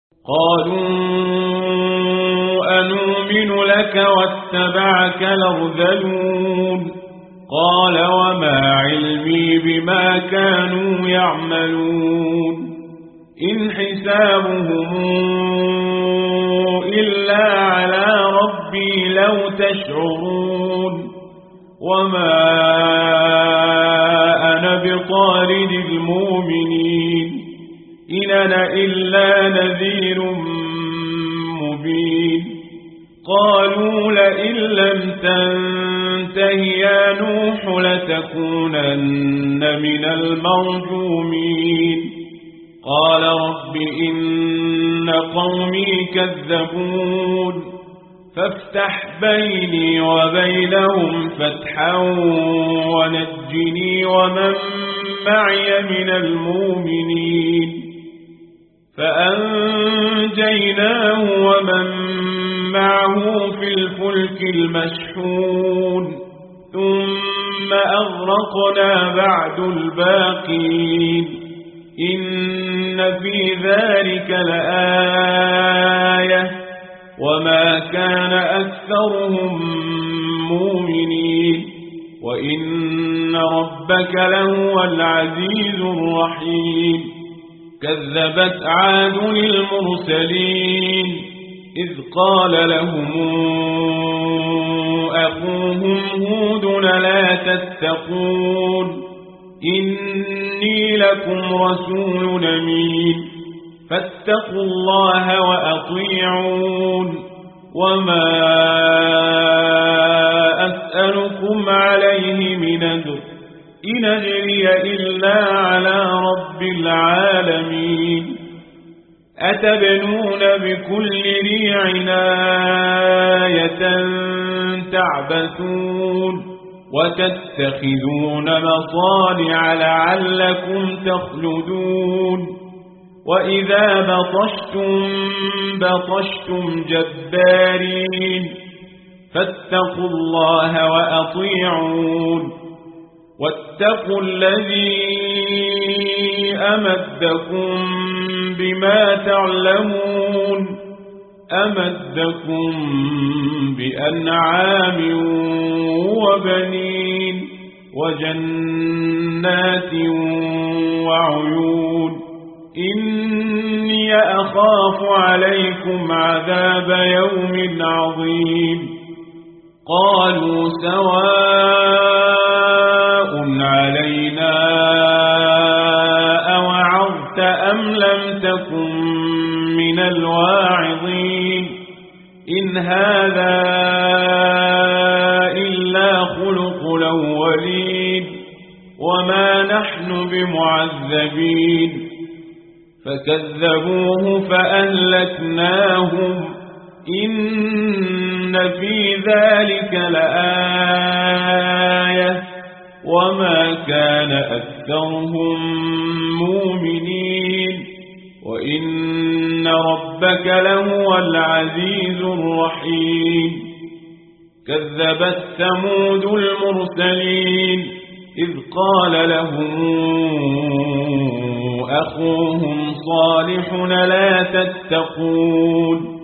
قالوا أنؤمن لك واتبعك الأرذلون قال وما علمي بما كانوا يعملون إن حسابهم إلا على ربي لو تشعرون وما أنا بطارد المؤمنين إن أنا إلا نذير مبين قالوا لئن لم تنته يا نوح لتكونن من المرجومين قال رب إن قومي كذبون فافتح بيني وبينهم فتحا ونجني ومن معي من المؤمنين فأنجيناه ومن معه في الفلك المشحون ثم أغرقنا بعد الباقين إن في ذلك لآية وما كان أكثرهم مؤمنين وإن ربك لهو العزيز الرحيم كذبت عاد المرسلين إذ قال لهم أخوهم هود لا تتقون إني لكم رسول أمين فاتقوا الله وأطيعون وما أسألكم عليه من أجر إن أجري إلا على رب العالمين أتبنون بكل ريع آية تعبثون وتتخذون مصانع لعلكم تخلدون وإذا بطشتم جبارين فاتقوا الله وأطيعون واتقوا الذي أمدكم بما تعلمون أمدكم بأنعام وبنين وجنات وعيون إني أخاف عليكم عذاب يوم عظيم قالوا سواء علينا أوعظت أم لم تكن من الواعظين إن هذا إلا خلق الأولين وما نحن بمعذبين فكذبوه فأهلكناهم إن في ذلك لآية وما كان أكثرهم مؤمنين وإن ربك لهو العزيز الرحيم كذبت ثمود المرسلين إذ قال لهم أخوهم صالح لا تتقون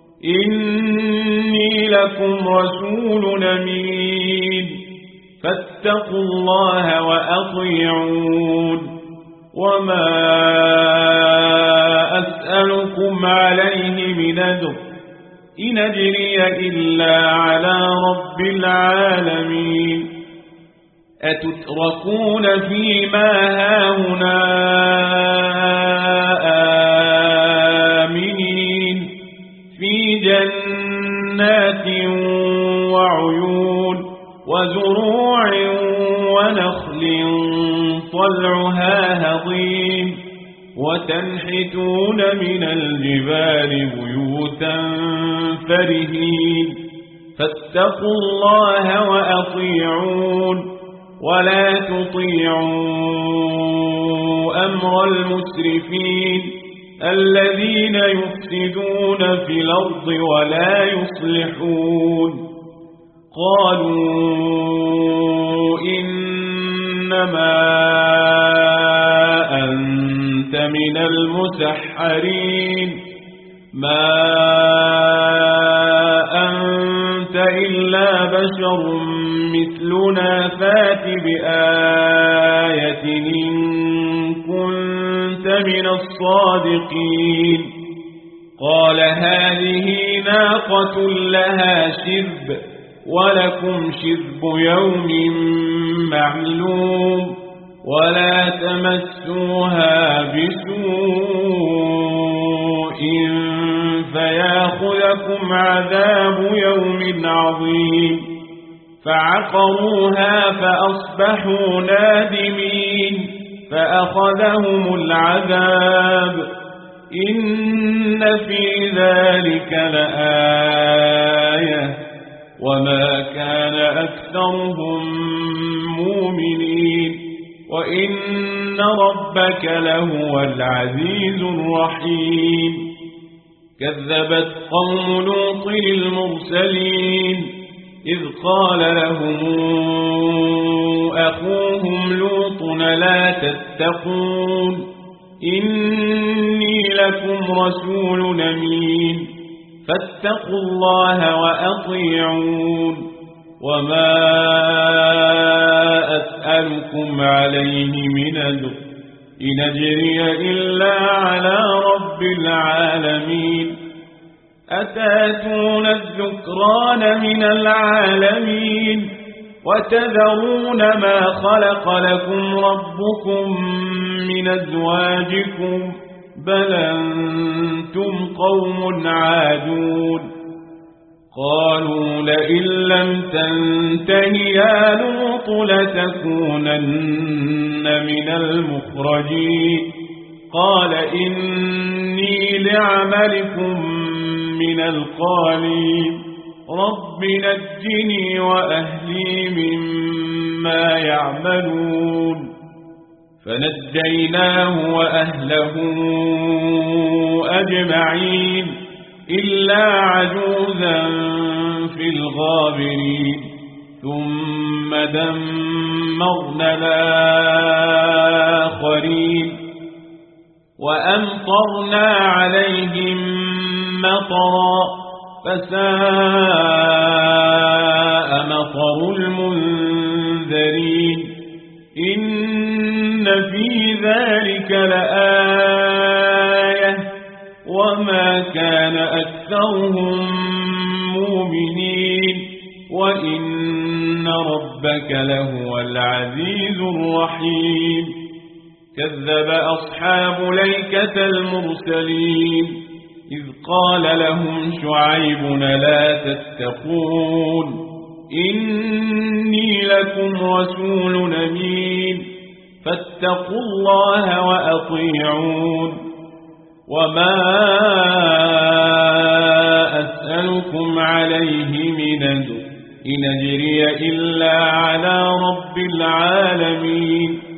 إني لكم رسول أمين فاتقوا الله وأطيعون وما أسألكم عليه من أجر إن أجري إلا على رب العالمين أتتركون فيما هاهنا آمنين في جنات وعيون وزروع ونخل طلعها هضيم وتنحتون من الجبال بيوتا فرهين فاتقوا الله وأطيعون ولا تطيعوا أمر المسرفين الذين يفسدون في الأرض ولا يصلحون قالوا إنما أنت من المسحرين ما أنت إلا بشر مثلنا فات بآية إن كنت من الصادقين قال هذه ناقة لها شرب ولكم شرب يوم معلوم ولا تمسوها بسوء فياخذكم عذاب يوم عظيم فعقروها فأصبحوا نادمين فأخذهم العذاب إن في ذلك لآية وما كان أكثرهم مؤمنين وإن ربك لهو العزيز الرحيم كذبت قوم لوط المرسلين إذ قال لهم أخوهم لوط لا تتقون إني لكم رسول أمين فاتقوا الله وأطيعون وما أسألكم عليه من أجر إن أجري إلا على رب العالمين أتاتون الذكران من العالمين وتذرون ما خلق لكم ربكم من أزواجكم بل أنتم قوم عادون قالوا لئن لم تنته يا لوط لتكونن من المخرجين قال إني لعملكم من القالين رب نجني وأهلي مما يعملون فنجيناه وأهله أجمعين إلا عجوزا في الغابرين ثم دمرنا الآخرين وأمطرنا عليهم مطرا فساء مطر المنذرين إن في ذلك لآية وما كان أكثرهم مؤمنين وإن ربك لهو العزيز الرحيم كذب أصحاب الأيكة المرسلين إذ قال لهم شعيب لا تتقون إني لكم رسول أمين فاتقوا الله وأطيعون وما أسألكم عليه من أجر إن أجري إلا على رب العالمين